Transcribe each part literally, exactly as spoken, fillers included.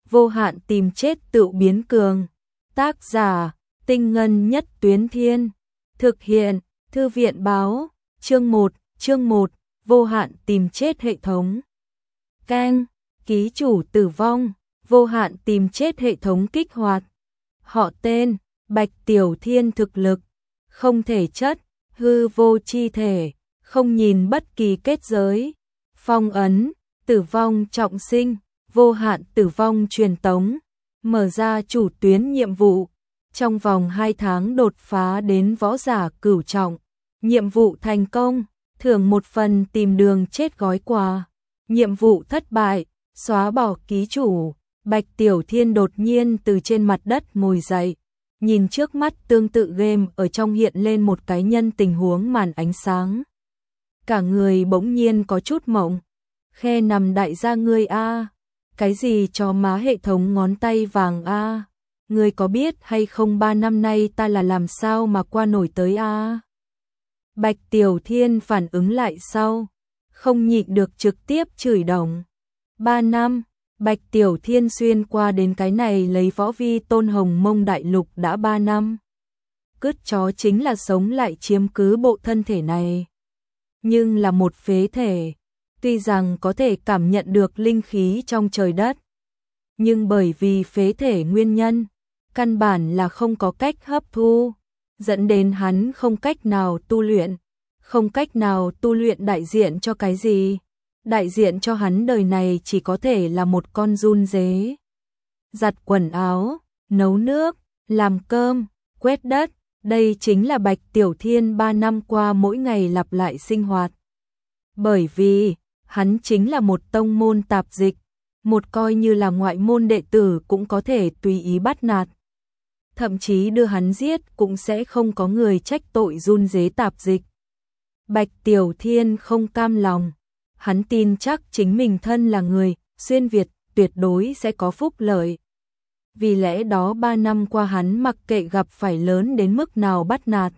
vô hạn tìm chết tự biến cường. Tác giả, Tinh Ngân Nhất Tuyến Thiên. Thực hiện, Thư viện báo, chương một, chương một, vô hạn tìm chết hệ thống. Cang, ký chủ tử vong, vô hạn tìm chết hệ thống kích hoạt. Họ tên, Bạch Tiểu Thiên thực lực, không thể chất, hư vô chi thể, không nhìn bất kỳ kết giới. Phong ấn, tử vong trọng sinh, vô hạn tử vong truyền tống, mở ra chủ tuyến nhiệm vụ. Trong vòng hai tháng đột phá đến võ giả cửu trọng. Nhiệm vụ thành công, thưởng một phần tìm đường chết gói quà. Nhiệm vụ thất bại, xóa bỏ ký chủ. Bạch Tiểu Thiên đột nhiên từ trên mặt đất ngồi dậy. Nhìn trước mắt tương tự game ở trong hiện lên một cái nhân tình huống màn ánh sáng. Cả người bỗng nhiên có chút mộng. Khe nằm đại gia ngươi a, cái gì cho má hệ thống ngón tay vàng a, ngươi có biết hay không ba năm nay ta là làm sao mà qua nổi tới a. Bạch Tiểu Thiên phản ứng lại sau, không nhịn được trực tiếp chửi đồng. Ba năm, Bạch Tiểu Thiên xuyên qua đến cái này lấy võ vi tôn hồng mông đại lục đã ba năm. Cứt chó chính là sống lại chiếm cứ bộ thân thể này. Nhưng là một phế thể, tuy rằng có thể cảm nhận được linh khí trong trời đất. Nhưng bởi vì phế thể nguyên nhân, căn bản là không có cách hấp thu, dẫn đến hắn không cách nào tu luyện. Không cách nào tu luyện đại diện cho cái gì? Đại diện cho hắn đời này chỉ có thể là một con run dế. Giặt quần áo, nấu nước, làm cơm, quét đất, đây chính là Bạch Tiểu Thiên ba năm qua mỗi ngày lặp lại sinh hoạt. Bởi vì, hắn chính là một tông môn tạp dịch, một coi như là ngoại môn đệ tử cũng có thể tùy ý bắt nạt. Thậm chí đưa hắn giết cũng sẽ không có người trách tội run dế tạp dịch. Bạch Tiểu Thiên không cam lòng, hắn tin chắc chính mình thân là người xuyên Việt tuyệt đối sẽ có phúc lợi. Vì lẽ đó ba năm qua hắn mặc kệ gặp phải lớn đến mức nào bắt nạt,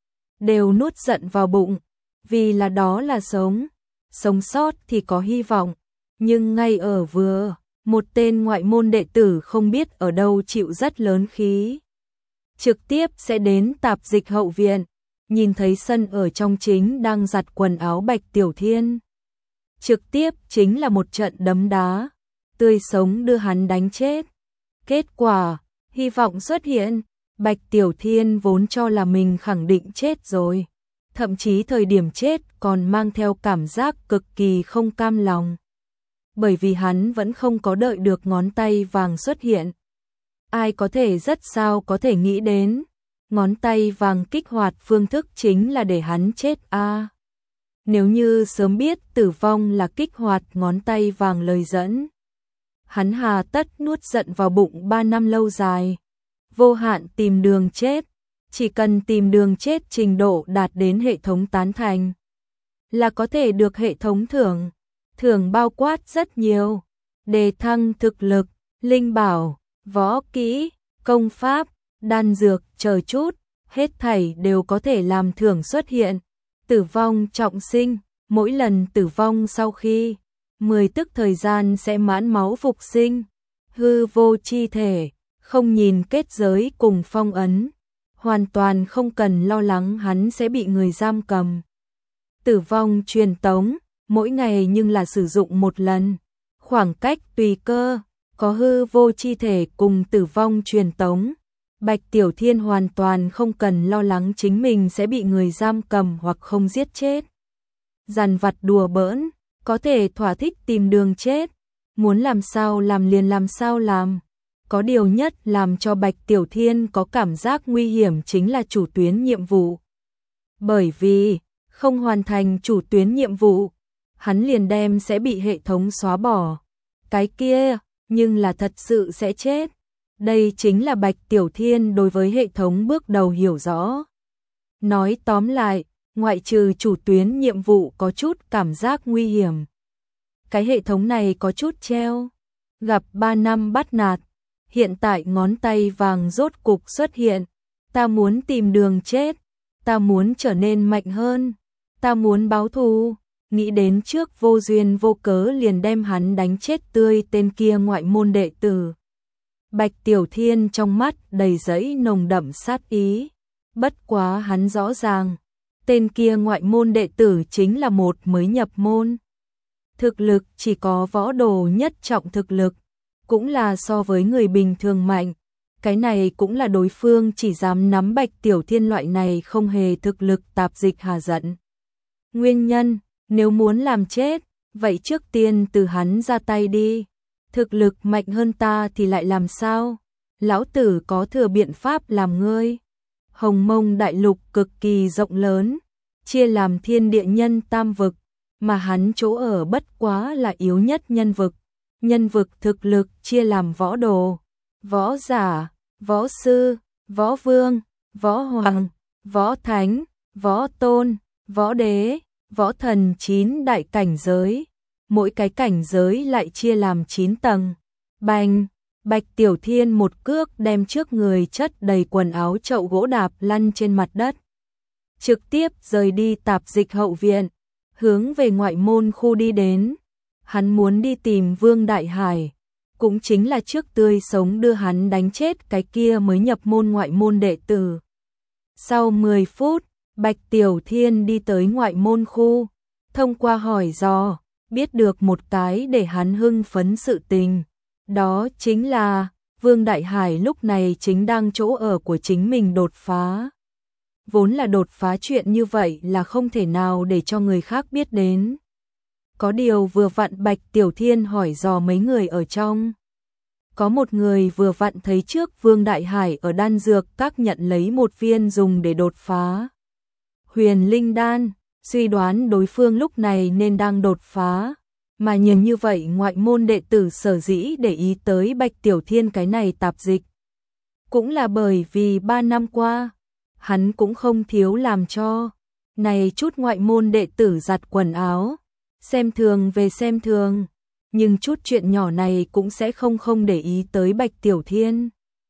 đều nuốt giận vào bụng, vì là đó là sống, sống sót thì có hy vọng. Nhưng ngay ở vừa, một tên ngoại môn đệ tử không biết ở đâu chịu rất lớn khí, trực tiếp sẽ đến tạp dịch hậu viện, nhìn thấy sân ở trong chính đang giặt quần áo Bạch Tiểu Thiên. Trực tiếp chính là một trận đấm đá, tươi sống đưa hắn đánh chết. Kết quả, hy vọng xuất hiện, Bạch Tiểu Thiên vốn cho là mình khẳng định chết rồi. Thậm chí thời điểm chết còn mang theo cảm giác cực kỳ không cam lòng. Bởi vì hắn vẫn không có đợi được ngón tay vàng xuất hiện. Ai có thể rất sao có thể nghĩ đến, ngón tay vàng kích hoạt phương thức chính là để hắn chết a. À, nếu như sớm biết tử vong là kích hoạt ngón tay vàng lời dẫn, hắn hà tất nuốt giận vào bụng ba năm lâu dài. Vô hạn tìm đường chết, chỉ cần tìm đường chết trình độ đạt đến hệ thống tán thành, là có thể được hệ thống thưởng. Thưởng bao quát rất nhiều, đề thăng thực lực, linh bảo, võ kỹ, công pháp, đan dược, chờ chút, hết thảy đều có thể làm thưởng xuất hiện. Tử vong trọng sinh, mỗi lần tử vong sau khi mười tức thời gian sẽ mãn máu phục sinh. Hư vô chi thể, không nhìn kết giới cùng phong ấn, hoàn toàn không cần lo lắng hắn sẽ bị người giam cầm. Tử vong truyền tống, mỗi ngày nhưng là sử dụng một lần, khoảng cách tùy cơ, có hư vô chi thể cùng tử vong truyền tống. Bạch Tiểu Thiên hoàn toàn không cần lo lắng chính mình sẽ bị người giam cầm hoặc không giết chết. Dằn vặt đùa bỡn, có thể thỏa thích tìm đường chết, muốn làm sao làm liền làm sao làm. Có điều nhất làm cho Bạch Tiểu Thiên có cảm giác nguy hiểm chính là chủ tuyến nhiệm vụ. Bởi vì, không hoàn thành chủ tuyến nhiệm vụ, hắn liền đem sẽ bị hệ thống xóa bỏ. Cái kia, nhưng là thật sự sẽ chết. Đây chính là Bạch Tiểu Thiên đối với hệ thống bước đầu hiểu rõ. Nói tóm lại, ngoại trừ chủ tuyến nhiệm vụ có chút cảm giác nguy hiểm, cái hệ thống này có chút treo. Gặp ba năm bắt nạt, hiện tại ngón tay vàng rốt cục xuất hiện. Ta muốn tìm đường chết, ta muốn trở nên mạnh hơn, ta muốn báo thù. Nghĩ đến trước vô duyên vô cớ liền đem hắn đánh chết tươi tên kia ngoại môn đệ tử, Bạch Tiểu Thiên trong mắt đầy dẫy nồng đậm sát ý. Bất quá hắn rõ ràng, tên kia ngoại môn đệ tử chính là một mới nhập môn. Thực lực chỉ có võ đồ nhất trọng thực lực, cũng là so với người bình thường mạnh. Cái này cũng là đối phương chỉ dám nắm Bạch Tiểu Thiên loại này không hề thực lực tạp dịch hà giận. Nguyên nhân, nếu muốn làm chết, vậy trước tiên từ hắn ra tay đi. Thực lực mạnh hơn ta thì lại làm sao? Lão tử có thừa biện pháp làm ngươi. Hồng Mông đại lục cực kỳ rộng lớn, chia làm thiên địa nhân tam vực, mà hắn chỗ ở bất quá là yếu nhất nhân vực. Nhân vực thực lực chia làm võ đồ, võ giả, võ sư, võ vương, võ hoàng, võ thánh, võ tôn, võ đế, võ thần chín đại cảnh giới. Mỗi cái cảnh giới lại chia làm chín tầng. Bành, Bạch Tiểu Thiên một cước đem trước người chất đầy quần áo chậu gỗ đạp lăn trên mặt đất. Trực tiếp rời đi tạp dịch hậu viện, hướng về ngoại môn khu đi đến. Hắn muốn đi tìm Vương Đại Hải, cũng chính là trước tươi sống đưa hắn đánh chết cái kia mới nhập môn ngoại môn đệ tử. Sau mười phút, Bạch Tiểu Thiên đi tới ngoại môn khu, thông qua hỏi dò, biết được một cái để hắn hưng phấn sự tình. Đó chính là, Vương Đại Hải lúc này chính đang chỗ ở của chính mình đột phá. Vốn là đột phá chuyện như vậy là không thể nào để cho người khác biết đến. Có điều vừa vặn Bạch Tiểu Thiên hỏi dò mấy người ở trong. Có một người vừa vặn thấy trước Vương Đại Hải ở đan dược các nhận lấy một viên dùng để đột phá huyền linh đan, suy đoán đối phương lúc này nên đang đột phá. Mà nhìn như vậy ngoại môn đệ tử sở dĩ để ý tới Bạch Tiểu Thiên cái này tạp dịch. Cũng là bởi vì ba năm qua, hắn cũng không thiếu làm cho này chút ngoại môn đệ tử giặt quần áo, xem thường về xem thường, nhưng chút chuyện nhỏ này cũng sẽ không không để ý tới Bạch Tiểu Thiên.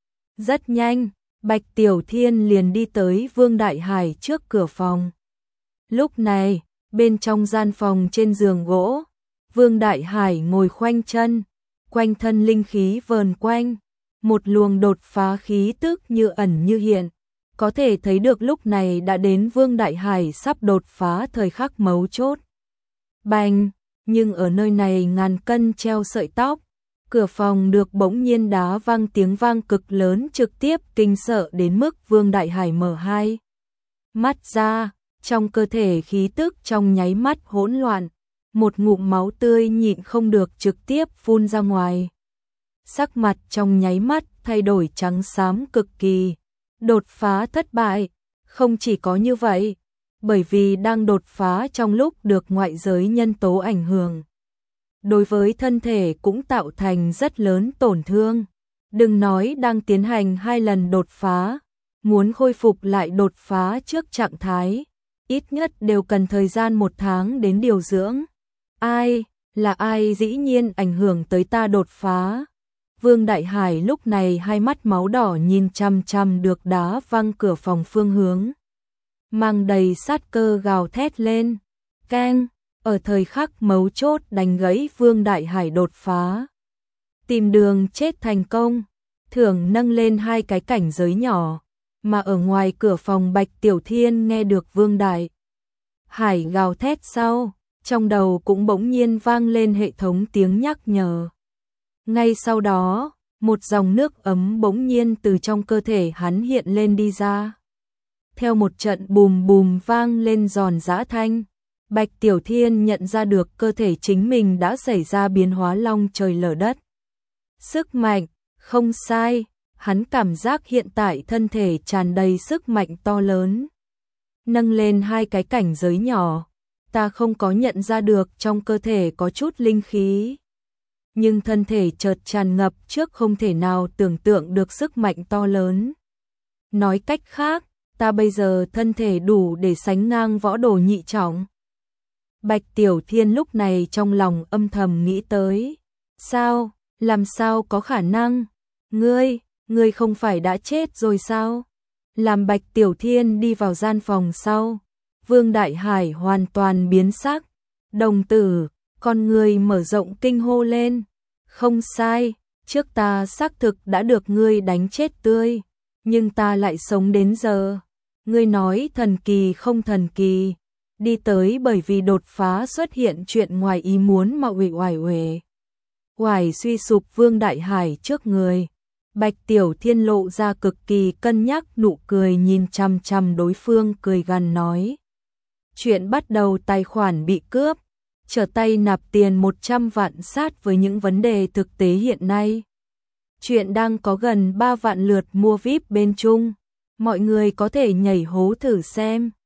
Rất nhanh, Bạch Tiểu Thiên liền đi tới Vương Đại Hải trước cửa phòng. Lúc này, bên trong gian phòng trên giường gỗ, Vương Đại Hải ngồi khoanh chân, quanh thân linh khí vờn quanh, một luồng đột phá khí tức như ẩn như hiện. Có thể thấy được lúc này đã đến Vương Đại Hải sắp đột phá thời khắc mấu chốt. Bành, nhưng ở nơi này ngàn cân treo sợi tóc, cửa phòng được bỗng nhiên đá vang tiếng vang cực lớn trực tiếp kinh sợ đến mức Vương Đại Hải mở hai mắt ra, trong cơ thể khí tức trong nháy mắt hỗn loạn, một ngụm máu tươi nhịn không được trực tiếp phun ra ngoài. Sắc mặt trong nháy mắt thay đổi trắng xám cực kỳ. Đột phá thất bại, không chỉ có như vậy, bởi vì đang đột phá trong lúc được ngoại giới nhân tố ảnh hưởng. Đối với thân thể cũng tạo thành rất lớn tổn thương. Đừng nói đang tiến hành hai lần đột phá, muốn khôi phục lại đột phá trước trạng thái, ít nhất đều cần thời gian một tháng đến điều dưỡng. Ai, là ai dĩ nhiên ảnh hưởng tới ta đột phá? Vương Đại Hải lúc này hai mắt máu đỏ nhìn chằm chằm được đá văng cửa phòng phương hướng. Mang đầy sát cơ gào thét lên. Keng, ở thời khắc mấu chốt đánh gãy Vương Đại Hải đột phá. Tìm đường chết thành công, thưởng nâng lên hai cái cảnh giới nhỏ. Mà ở ngoài cửa phòng Bạch Tiểu Thiên nghe được Vương Đại Hải gào thét sau, trong đầu cũng bỗng nhiên vang lên hệ thống tiếng nhắc nhở. Ngay sau đó, một dòng nước ấm bỗng nhiên từ trong cơ thể hắn hiện lên đi ra. Theo một trận bùm bùm vang lên giòn giã thanh, Bạch Tiểu Thiên nhận ra được cơ thể chính mình đã xảy ra biến hóa long trời lở đất. Sức mạnh, không sai, hắn cảm giác hiện tại thân thể tràn đầy sức mạnh to lớn. Nâng lên hai cái cảnh giới nhỏ, ta không có nhận ra được trong cơ thể có chút linh khí. Nhưng thân thể chợt tràn ngập trước không thể nào tưởng tượng được sức mạnh to lớn. Nói cách khác, ta bây giờ thân thể đủ để sánh ngang võ đồ nhị trọng. Bạch Tiểu Thiên lúc này trong lòng âm thầm nghĩ tới. Sao, làm sao có khả năng? Ngươi, ngươi không phải đã chết rồi sao? Làm Bạch Tiểu Thiên đi vào gian phòng sau, Vương Đại Hải hoàn toàn biến sắc. Đồng tử, con người mở rộng kinh hô lên. Không sai, trước ta xác thực đã được ngươi đánh chết tươi, nhưng ta lại sống đến giờ. Ngươi nói thần kỳ không thần kỳ, đi tới bởi vì đột phá xuất hiện chuyện ngoài ý muốn mà uể oải uể. Oải suy sụp Vương Đại Hải trước người. Bạch Tiểu Thiên lộ ra cực kỳ cân nhắc nụ cười nhìn chằm chằm đối phương cười gằn nói. Chuyện bắt đầu tài khoản bị cướp, trở tay nạp tiền một trăm vạn sát với những vấn đề thực tế hiện nay. Chuyện đang có gần ba vạn lượt mua vi ai pi bên Trung, mọi người có thể nhảy hố thử xem.